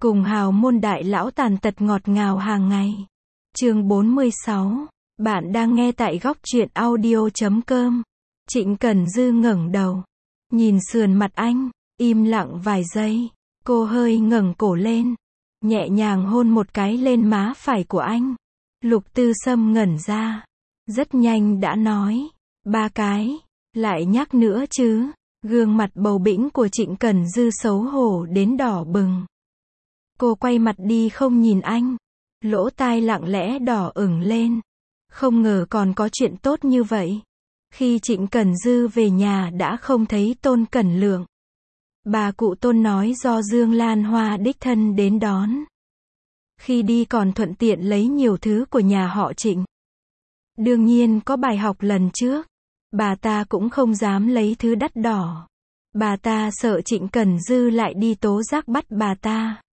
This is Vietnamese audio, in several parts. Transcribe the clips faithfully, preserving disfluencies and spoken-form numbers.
Cùng hào môn đại lão tàn tật ngọt ngào hàng ngày. Chương bốn mươi sáu. Bạn đang nghe tại góc truyện audio chấm com. Trịnh Cần Dư ngẩng đầu, nhìn sườn mặt anh, im lặng vài giây. Cô hơi ngẩng cổ lên, nhẹ nhàng hôn một cái lên má phải của anh. Lục Tư Sâm ngẩn ra, rất nhanh đã nói, ba cái, lại nhắc nữa chứ. Gương mặt bầu bĩnh của Trịnh Cần Dư xấu hổ đến đỏ bừng. Cô quay mặt đi không nhìn anh, lỗ tai lặng lẽ đỏ ửng lên. Không ngờ còn có chuyện tốt như vậy. Khi Trịnh Cần Dư về nhà đã không thấy Tôn Cẩn Lượng. Bà cụ Tôn nói do Dương Lan Hoa đích thân đến đón. Khi đi còn thuận tiện lấy nhiều thứ của nhà họ Trịnh. Đương nhiên có bài học lần trước, bà ta cũng không dám lấy thứ đắt đỏ. Bà ta sợ Trịnh Cần Dư lại đi tố giác bắt bà ta.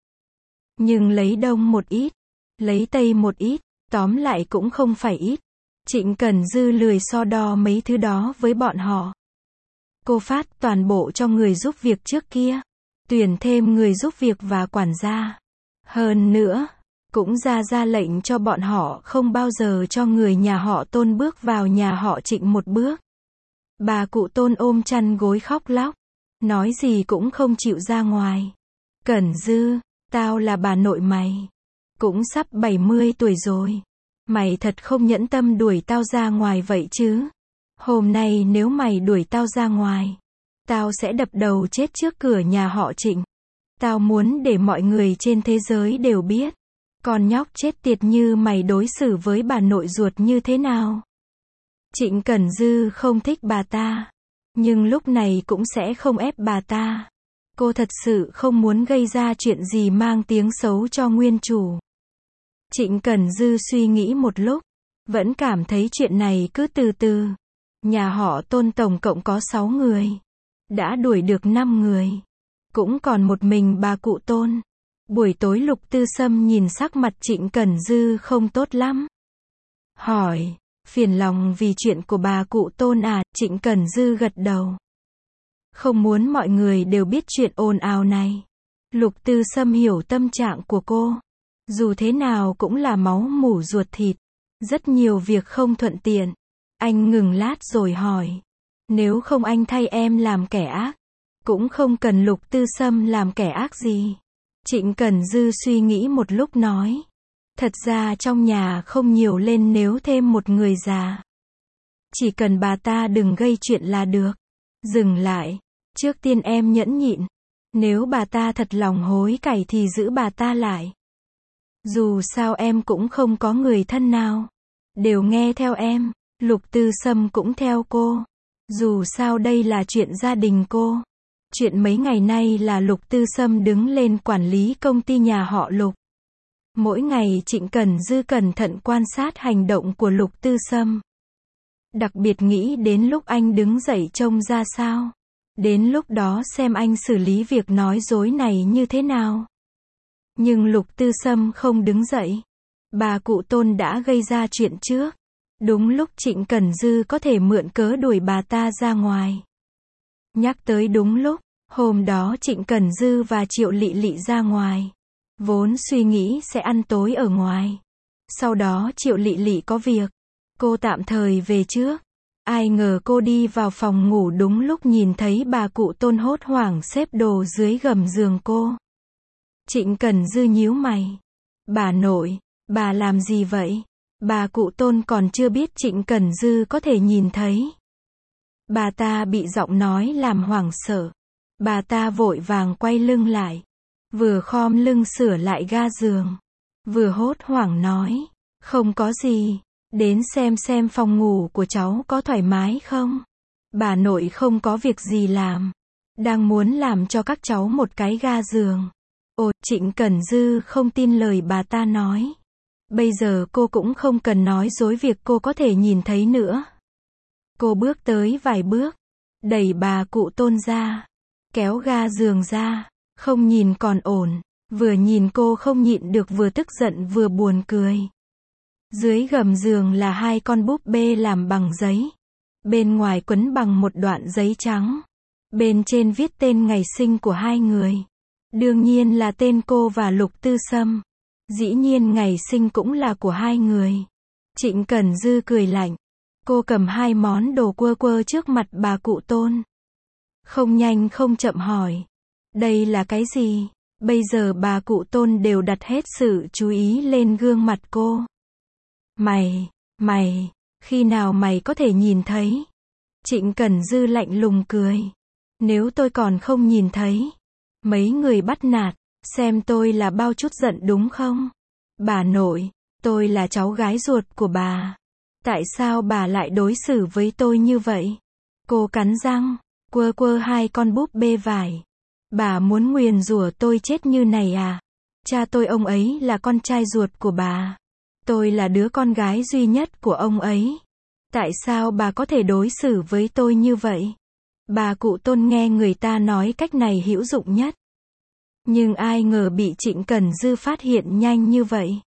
Nhưng lấy đông một ít, lấy tây một ít, tóm lại cũng không phải ít. Trịnh Cần Dư lười so đo mấy thứ đó với bọn họ. Cô phát toàn bộ cho người giúp việc trước kia, tuyển thêm người giúp việc và quản gia. Hơn nữa, cũng ra ra lệnh cho bọn họ không bao giờ cho người nhà họ Tôn bước vào nhà họ Trịnh một bước. Bà cụ Tôn ôm chăn gối khóc lóc, nói gì cũng không chịu ra ngoài. Cần Dư, tao là bà nội mày, cũng sắp bảy mươi tuổi rồi. Mày thật không nhẫn tâm đuổi tao ra ngoài vậy chứ. Hôm nay nếu mày đuổi tao ra ngoài, tao sẽ đập đầu chết trước cửa nhà họ Trịnh. Tao muốn để mọi người trên thế giới đều biết, con nhóc chết tiệt như mày đối xử với bà nội ruột như thế nào. Trịnh Cần Dư không thích bà ta, nhưng lúc này cũng sẽ không ép bà ta. Cô thật sự không muốn gây ra chuyện gì mang tiếng xấu cho nguyên chủ. Trịnh Cần Dư suy nghĩ một lúc, vẫn cảm thấy chuyện này cứ từ từ. Nhà họ Tôn tổng cộng có sáu người, đã đuổi được năm người, cũng còn một mình bà cụ Tôn. Buổi tối Lục Tư Sâm nhìn sắc mặt Trịnh Cần Dư không tốt lắm. Hỏi, phiền lòng vì chuyện của bà cụ Tôn à? Trịnh Cần Dư gật đầu. Không muốn mọi người đều biết chuyện ồn ào này. Lục Tư Sâm hiểu tâm trạng của cô. Dù thế nào cũng là máu mủ ruột thịt. Rất nhiều việc không thuận tiện. Anh ngừng lát rồi hỏi. Nếu không anh thay em làm kẻ ác, cũng không cần Lục Tư Sâm làm kẻ ác gì. Trịnh Cần Dư suy nghĩ một lúc nói. Thật ra trong nhà không nhiều lên nếu thêm một người già. Chỉ cần bà ta đừng gây chuyện là được. Dừng lại. Trước tiên em nhẫn nhịn. Nếu bà ta thật lòng hối cải thì giữ bà ta lại. Dù sao em cũng không có người thân nào. Đều nghe theo em. Lục Tư Sâm cũng theo cô. Dù sao đây là chuyện gia đình cô. Chuyện mấy ngày nay là Lục Tư Sâm đứng lên quản lý công ty nhà họ Lục. Mỗi ngày Trịnh Cần Dư cẩn thận quan sát hành động của Lục Tư Sâm. Đặc biệt nghĩ đến lúc anh đứng dậy trông ra sao. Đến lúc đó xem anh xử lý việc nói dối này như thế nào. Nhưng Lục Tư Sâm không đứng dậy. Bà cụ Tôn đã gây ra chuyện trước. Đúng lúc Trịnh Cần Dư có thể mượn cớ đuổi bà ta ra ngoài. Nhắc tới đúng lúc, hôm đó Trịnh Cần Dư và Triệu Lị Lị ra ngoài. Vốn suy nghĩ sẽ ăn tối ở ngoài. Sau đó Triệu Lị Lị có việc, cô tạm thời về trước. Ai ngờ cô đi vào phòng ngủ đúng lúc nhìn thấy bà cụ Tôn hốt hoảng xếp đồ dưới gầm giường cô. Trịnh Cần Dư nhíu mày. Bà nội, bà làm gì vậy? Bà cụ Tôn còn chưa biết Trịnh Cần Dư có thể nhìn thấy. Bà ta bị giọng nói làm hoảng sợ. Bà ta vội vàng quay lưng lại. Vừa khom lưng sửa lại ga giường. Vừa hốt hoảng nói. Không có gì. Đến xem xem phòng ngủ của cháu có thoải mái không? Bà nội không có việc gì làm. Đang muốn làm cho các cháu một cái ga giường. Ồ, Trịnh Cần Dư không tin lời bà ta nói. Bây giờ cô cũng không cần nói dối việc cô có thể nhìn thấy nữa. Cô bước tới vài bước, đẩy bà cụ Tôn ra, kéo ga giường ra, không nhìn còn ổn, vừa nhìn cô không nhịn được vừa tức giận vừa buồn cười. Dưới gầm giường là hai con búp bê làm bằng giấy. Bên ngoài quấn bằng một đoạn giấy trắng. Bên trên viết tên ngày sinh của hai người. Đương nhiên là tên cô và Lục Tư Sâm. Dĩ nhiên ngày sinh cũng là của hai người. Trịnh Cẩn Dư cười lạnh. Cô cầm hai món đồ quơ quơ trước mặt bà cụ Tôn. Không nhanh không chậm hỏi. Đây là cái gì? Bây giờ bà cụ Tôn đều đặt hết sự chú ý lên gương mặt cô. Mày, mày, khi nào mày có thể nhìn thấy? Trịnh Cẩn Dư lạnh lùng cười. Nếu tôi còn không nhìn thấy, mấy người bắt nạt, xem tôi là bao chút giận đúng không? Bà nội, tôi là cháu gái ruột của bà. Tại sao bà lại đối xử với tôi như vậy? Cô cắn răng, quơ quơ hai con búp bê vải. Bà muốn nguyền rủa tôi chết như này à? Cha tôi ông ấy là con trai ruột của bà. Tôi là đứa con gái duy nhất của ông ấy. Tại sao bà có thể đối xử với tôi như vậy? Bà cụ Tôn nghe người ta nói cách này hữu dụng nhất. Nhưng ai ngờ bị Trịnh Cẩn Dư phát hiện nhanh như vậy.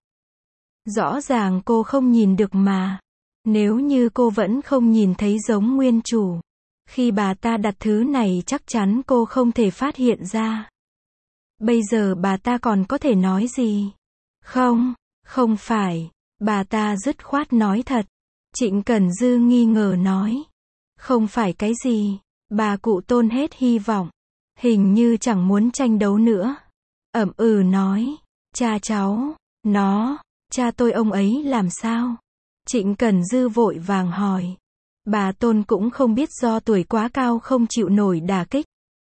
Rõ ràng cô không nhìn được mà. Nếu như cô vẫn không nhìn thấy giống nguyên chủ, khi bà ta đặt thứ này chắc chắn cô không thể phát hiện ra. Bây giờ bà ta còn có thể nói gì? Không, không phải. Bà ta dứt khoát nói thật. Trịnh Cẩn Dư nghi ngờ nói. Không phải cái gì. Bà cụ Tôn hết hy vọng. Hình như chẳng muốn tranh đấu nữa. Ậm ừ nói. Cha cháu, nó, cha tôi ông ấy làm sao? Trịnh Cẩn Dư vội vàng hỏi. Bà Tôn cũng không biết do tuổi quá cao không chịu nổi đả kích,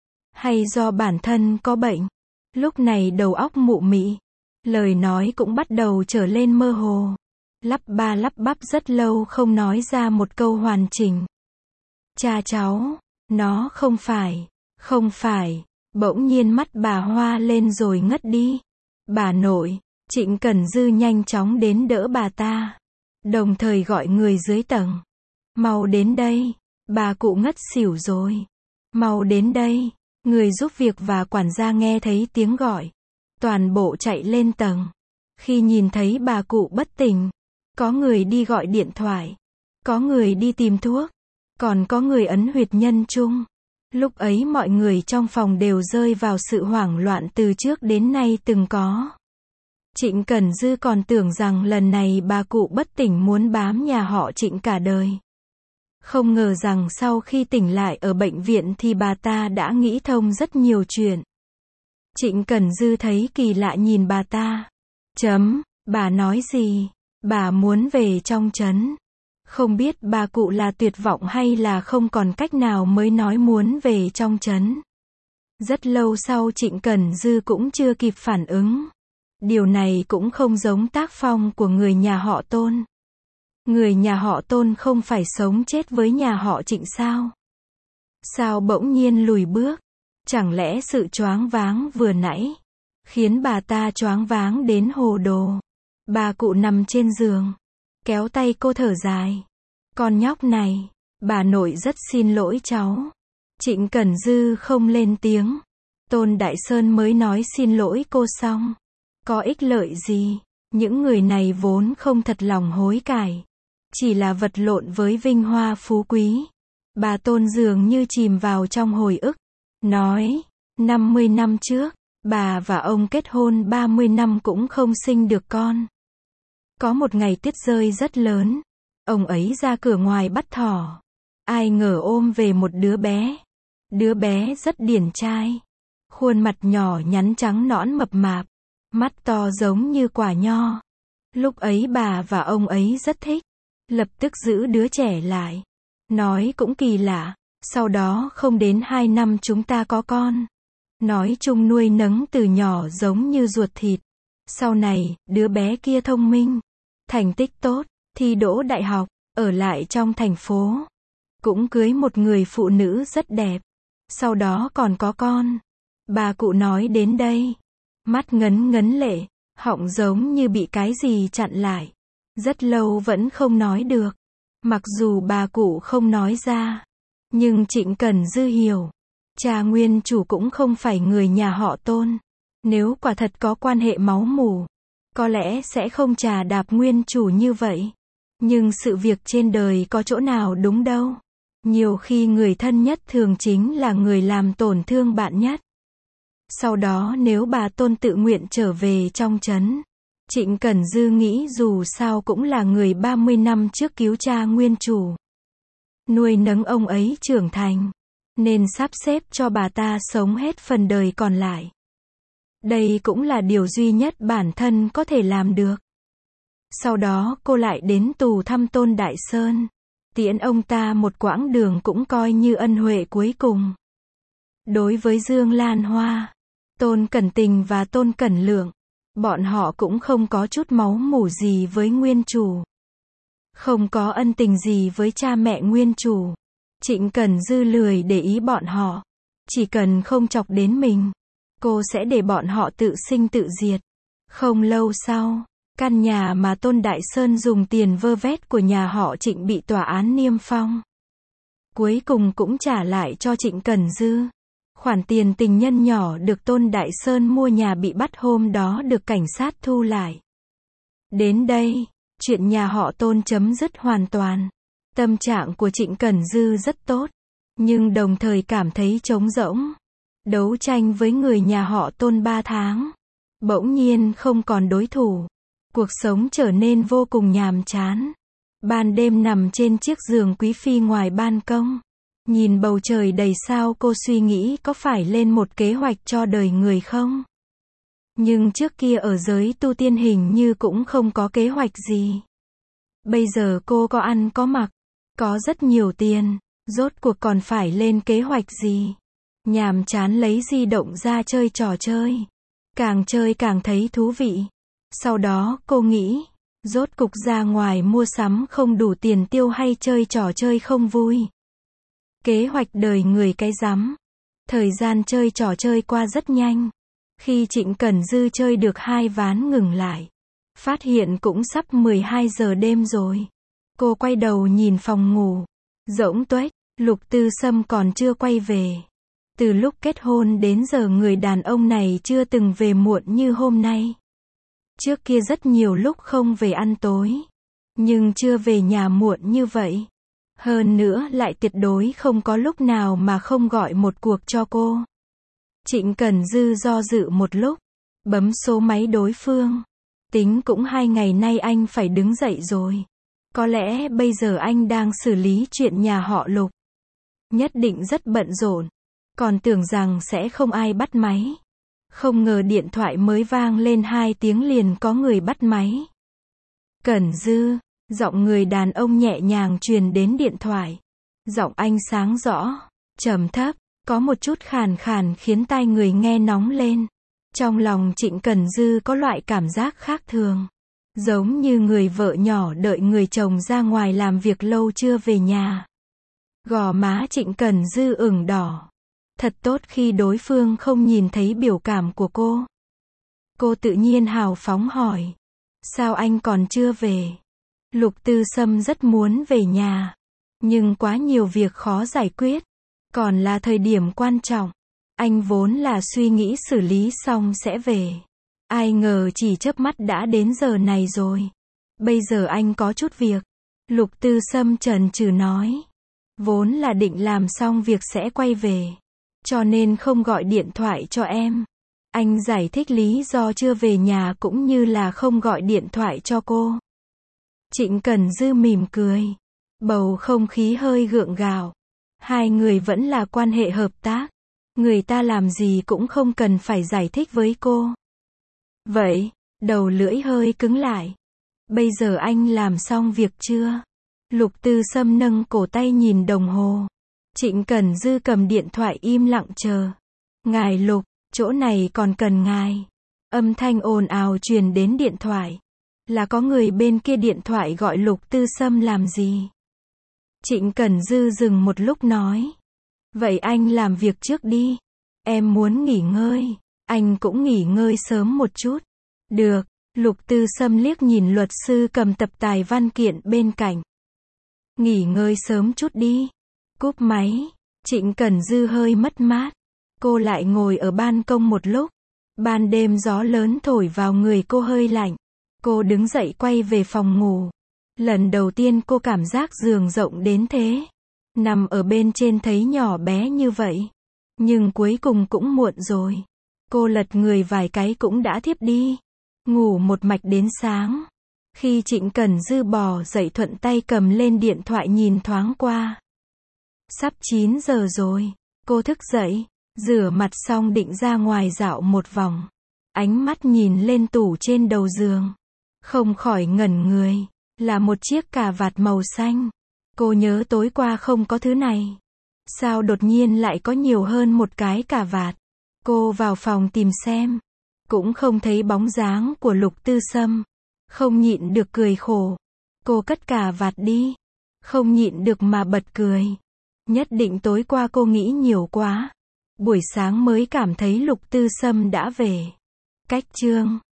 hay do bản thân có bệnh. Lúc này đầu óc mụ mị, lời nói cũng bắt đầu trở lên mơ hồ. Lắp ba lắp bắp rất lâu không nói ra một câu hoàn chỉnh. Cha cháu, nó không phải, không phải. Bỗng nhiên mắt bà hoa lên rồi ngất đi. Bà nội, Trịnh Cẩn Dư nhanh chóng đến đỡ bà ta, đồng thời gọi người dưới tầng. Mau đến đây, bà cụ ngất xỉu rồi. Mau đến đây, người giúp việc và quản gia nghe thấy tiếng gọi. Toàn bộ chạy lên tầng. Khi nhìn thấy bà cụ bất tỉnh, có người đi gọi điện thoại, có người đi tìm thuốc, còn có người ấn huyệt nhân trung. Lúc ấy mọi người trong phòng đều rơi vào sự hoảng loạn từ trước đến nay từng có. Trịnh Cẩn Dư còn tưởng rằng lần này bà cụ bất tỉnh muốn bám nhà họ Trịnh cả đời. Không ngờ rằng sau khi tỉnh lại ở bệnh viện thì bà ta đã nghĩ thông rất nhiều chuyện. Trịnh Cẩn Dư thấy kỳ lạ nhìn bà ta. Chấm, bà nói gì? Bà muốn về trong trấn. Không biết bà cụ là tuyệt vọng hay là không còn cách nào mới nói muốn về trong trấn. Rất lâu sau Trịnh Cẩn Dư cũng chưa kịp phản ứng. Điều này cũng không giống tác phong của người nhà họ Tôn. Người nhà họ Tôn không phải sống chết với nhà họ Trịnh sao? Sao bỗng nhiên lùi bước? Chẳng lẽ sự choáng váng vừa nãy khiến bà ta choáng váng đến hồ đồ? Bà cụ nằm trên giường, kéo tay cô thở dài. Con nhóc này, bà nội rất xin lỗi cháu. Trịnh Cẩn Dư không lên tiếng. Tôn Đại Sơn mới nói xin lỗi cô xong. Có ích lợi gì? Những người này vốn không thật lòng hối cải, chỉ là vật lộn với vinh hoa phú quý. Bà Tôn dường như chìm vào trong hồi ức. Nói, năm mươi năm trước, bà và ông kết hôn ba mươi năm cũng không sinh được con. Có một ngày tuyết rơi rất lớn. Ông ấy ra cửa ngoài bắt thỏ. Ai ngờ ôm về một đứa bé. Đứa bé rất điển trai. Khuôn mặt nhỏ nhắn trắng nõn mập mạp. Mắt to giống như quả nho. Lúc ấy bà và ông ấy rất thích. Lập tức giữ đứa trẻ lại. Nói cũng kỳ lạ. Sau đó không đến hai năm chúng ta có con. Nói chung nuôi nấng từ nhỏ giống như ruột thịt. Sau này, đứa bé kia thông minh, thành tích tốt, thi đỗ đại học, ở lại trong thành phố. Cũng cưới một người phụ nữ rất đẹp. Sau đó còn có con. Bà cụ nói đến đây. Mắt ngấn ngấn lệ, họng giống như bị cái gì chặn lại. Rất lâu vẫn không nói được. Mặc dù bà cụ không nói ra. Nhưng Trịnh Cẩn Dư hiểu. Cha nguyên chủ cũng không phải người nhà họ Tôn. Nếu quả thật có quan hệ máu mủ, có lẽ sẽ không chà đạp nguyên chủ như vậy. Nhưng sự việc trên đời có chỗ nào đúng đâu. Nhiều khi người thân nhất thường chính là người làm tổn thương bạn nhất. Sau đó nếu bà Tôn tự nguyện trở về trong trấn, Trịnh Cẩn Dư nghĩ dù sao cũng là người ba mươi năm trước cứu cha nguyên chủ, nuôi nấng ông ấy trưởng thành, nên sắp xếp cho bà ta sống hết phần đời còn lại. Đây cũng là điều duy nhất bản thân có thể làm được. Sau đó cô lại đến tù thăm Tôn Đại Sơn, tiễn ông ta một quãng đường cũng coi như ân huệ cuối cùng. Đối với Dương Lan Hoa, Tôn Cẩn Tình và Tôn Cẩn Lượng, bọn họ cũng không có chút máu mủ gì với nguyên chủ, không có ân tình gì với cha mẹ nguyên chủ. Trịnh Cẩn Dư lười để ý bọn họ, chỉ cần không chọc đến mình, cô sẽ để bọn họ tự sinh tự diệt. Không lâu sau, căn nhà mà Tôn Đại Sơn dùng tiền vơ vét của nhà họ Trịnh bị tòa án niêm phong. Cuối cùng cũng trả lại cho Trịnh Cẩn Dư. Khoản tiền tình nhân nhỏ được Tôn Đại Sơn mua nhà bị bắt hôm đó được cảnh sát thu lại. Đến đây, chuyện nhà họ Tôn chấm dứt hoàn toàn. Tâm trạng của Trịnh Cẩn Dư rất tốt, nhưng đồng thời cảm thấy trống rỗng. Đấu tranh với người nhà họ Tôn ba tháng, bỗng nhiên không còn đối thủ. Cuộc sống trở nên vô cùng nhàm chán. Ban đêm nằm trên chiếc giường quý phi ngoài ban công, nhìn bầu trời đầy sao, cô suy nghĩ có phải lên một kế hoạch cho đời người không? Nhưng trước kia ở giới tu tiên hình như cũng không có kế hoạch gì. Bây giờ cô có ăn có mặc, có rất nhiều tiền, rốt cuộc còn phải lên kế hoạch gì? Nhàm chán lấy di động ra chơi trò chơi. Càng chơi càng thấy thú vị. Sau đó cô nghĩ, rốt cục ra ngoài mua sắm không đủ tiền tiêu hay chơi trò chơi không vui. Kế hoạch đời người cái rắm. Thời gian chơi trò chơi qua rất nhanh. Khi Trịnh Cẩn Dư chơi được hai ván ngừng lại, phát hiện cũng sắp mười hai giờ đêm rồi. Cô quay đầu nhìn phòng ngủ, rỗng tuếch, Lục Tư Sâm còn chưa quay về. Từ lúc kết hôn đến giờ người đàn ông này chưa từng về muộn như hôm nay. Trước kia rất nhiều lúc không về ăn tối, nhưng chưa về nhà muộn như vậy. Hơn nữa lại tuyệt đối không có lúc nào mà không gọi một cuộc cho cô. Trịnh Cẩn Dư do dự một lúc, bấm số máy đối phương. Tính cũng hai ngày nay anh phải đứng dậy rồi. Có lẽ bây giờ anh đang xử lý chuyện nhà họ Lục. Nhất định rất bận rộn. Còn tưởng rằng sẽ không ai bắt máy. Không ngờ điện thoại mới vang lên hai tiếng liền có người bắt máy. Cẩn Dư, giọng người đàn ông nhẹ nhàng truyền đến điện thoại. Giọng anh sáng rõ, trầm thấp, có một chút khàn khàn khiến tai người nghe nóng lên. Trong lòng Trịnh Cẩn Dư có loại cảm giác khác thường. Giống như người vợ nhỏ đợi người chồng ra ngoài làm việc lâu chưa về nhà. Gò má Trịnh Cẩn Dư ửng đỏ. Thật tốt khi đối phương không nhìn thấy biểu cảm của cô. Cô tự nhiên hào phóng hỏi. Sao anh còn chưa về? Lục Tư Sâm rất muốn về nhà. Nhưng quá nhiều việc khó giải quyết. Còn là thời điểm quan trọng. Anh vốn là suy nghĩ xử lý xong sẽ về. Ai ngờ chỉ chớp mắt đã đến giờ này rồi. Bây giờ anh có chút việc. Lục Tư Sâm chần chừ nói. Vốn là định làm xong việc sẽ quay về. Cho nên không gọi điện thoại cho em. Anh giải thích lý do chưa về nhà cũng như là không gọi điện thoại cho cô. Trịnh Cẩn Dư mỉm cười. Bầu không khí hơi gượng gạo. Hai người vẫn là quan hệ hợp tác. Người ta làm gì cũng không cần phải giải thích với cô. Vậy, đầu lưỡi hơi cứng lại. Bây giờ anh làm xong việc chưa? Lục Tư Sâm nâng cổ tay nhìn đồng hồ. Trịnh Cẩn Dư cầm điện thoại im lặng chờ. Ngài Lục, chỗ này còn cần ngài. Âm thanh ồn ào truyền đến điện thoại. Là có người bên kia điện thoại gọi Lục Tư Sâm làm gì? Trịnh Cẩn Dư dừng một lúc nói. Vậy anh làm việc trước đi. Em muốn nghỉ ngơi. Anh cũng nghỉ ngơi sớm một chút. Được, Lục Tư Sâm liếc nhìn luật sư cầm tập tài văn kiện bên cạnh. Nghỉ ngơi sớm chút đi. Cúp máy, Trịnh Cẩn Dư hơi mất mát. Cô lại ngồi ở ban công một lúc. Ban đêm gió lớn thổi vào người cô hơi lạnh. Cô đứng dậy quay về phòng ngủ. Lần đầu tiên cô cảm giác giường rộng đến thế. Nằm ở bên trên thấy nhỏ bé như vậy. Nhưng cuối cùng cũng muộn rồi. Cô lật người vài cái cũng đã thiếp đi. Ngủ một mạch đến sáng. Khi Trịnh Cần Dư bò dậy thuận tay cầm lên điện thoại nhìn thoáng qua. Sắp chín giờ rồi. Cô thức dậy, rửa mặt xong định ra ngoài dạo một vòng. Ánh mắt nhìn lên tủ trên đầu giường. Không khỏi ngẩn người. Là một chiếc cà vạt màu xanh. Cô nhớ tối qua không có thứ này. Sao đột nhiên lại có nhiều hơn một cái cà vạt. Cô vào phòng tìm xem. Cũng không thấy bóng dáng của Lục Tư Sâm. Không nhịn được cười khổ. Cô cất cà vạt đi. Không nhịn được mà bật cười. Nhất định tối qua cô nghĩ nhiều quá. Buổi sáng mới cảm thấy Lục Tư Sâm đã về. Cách chương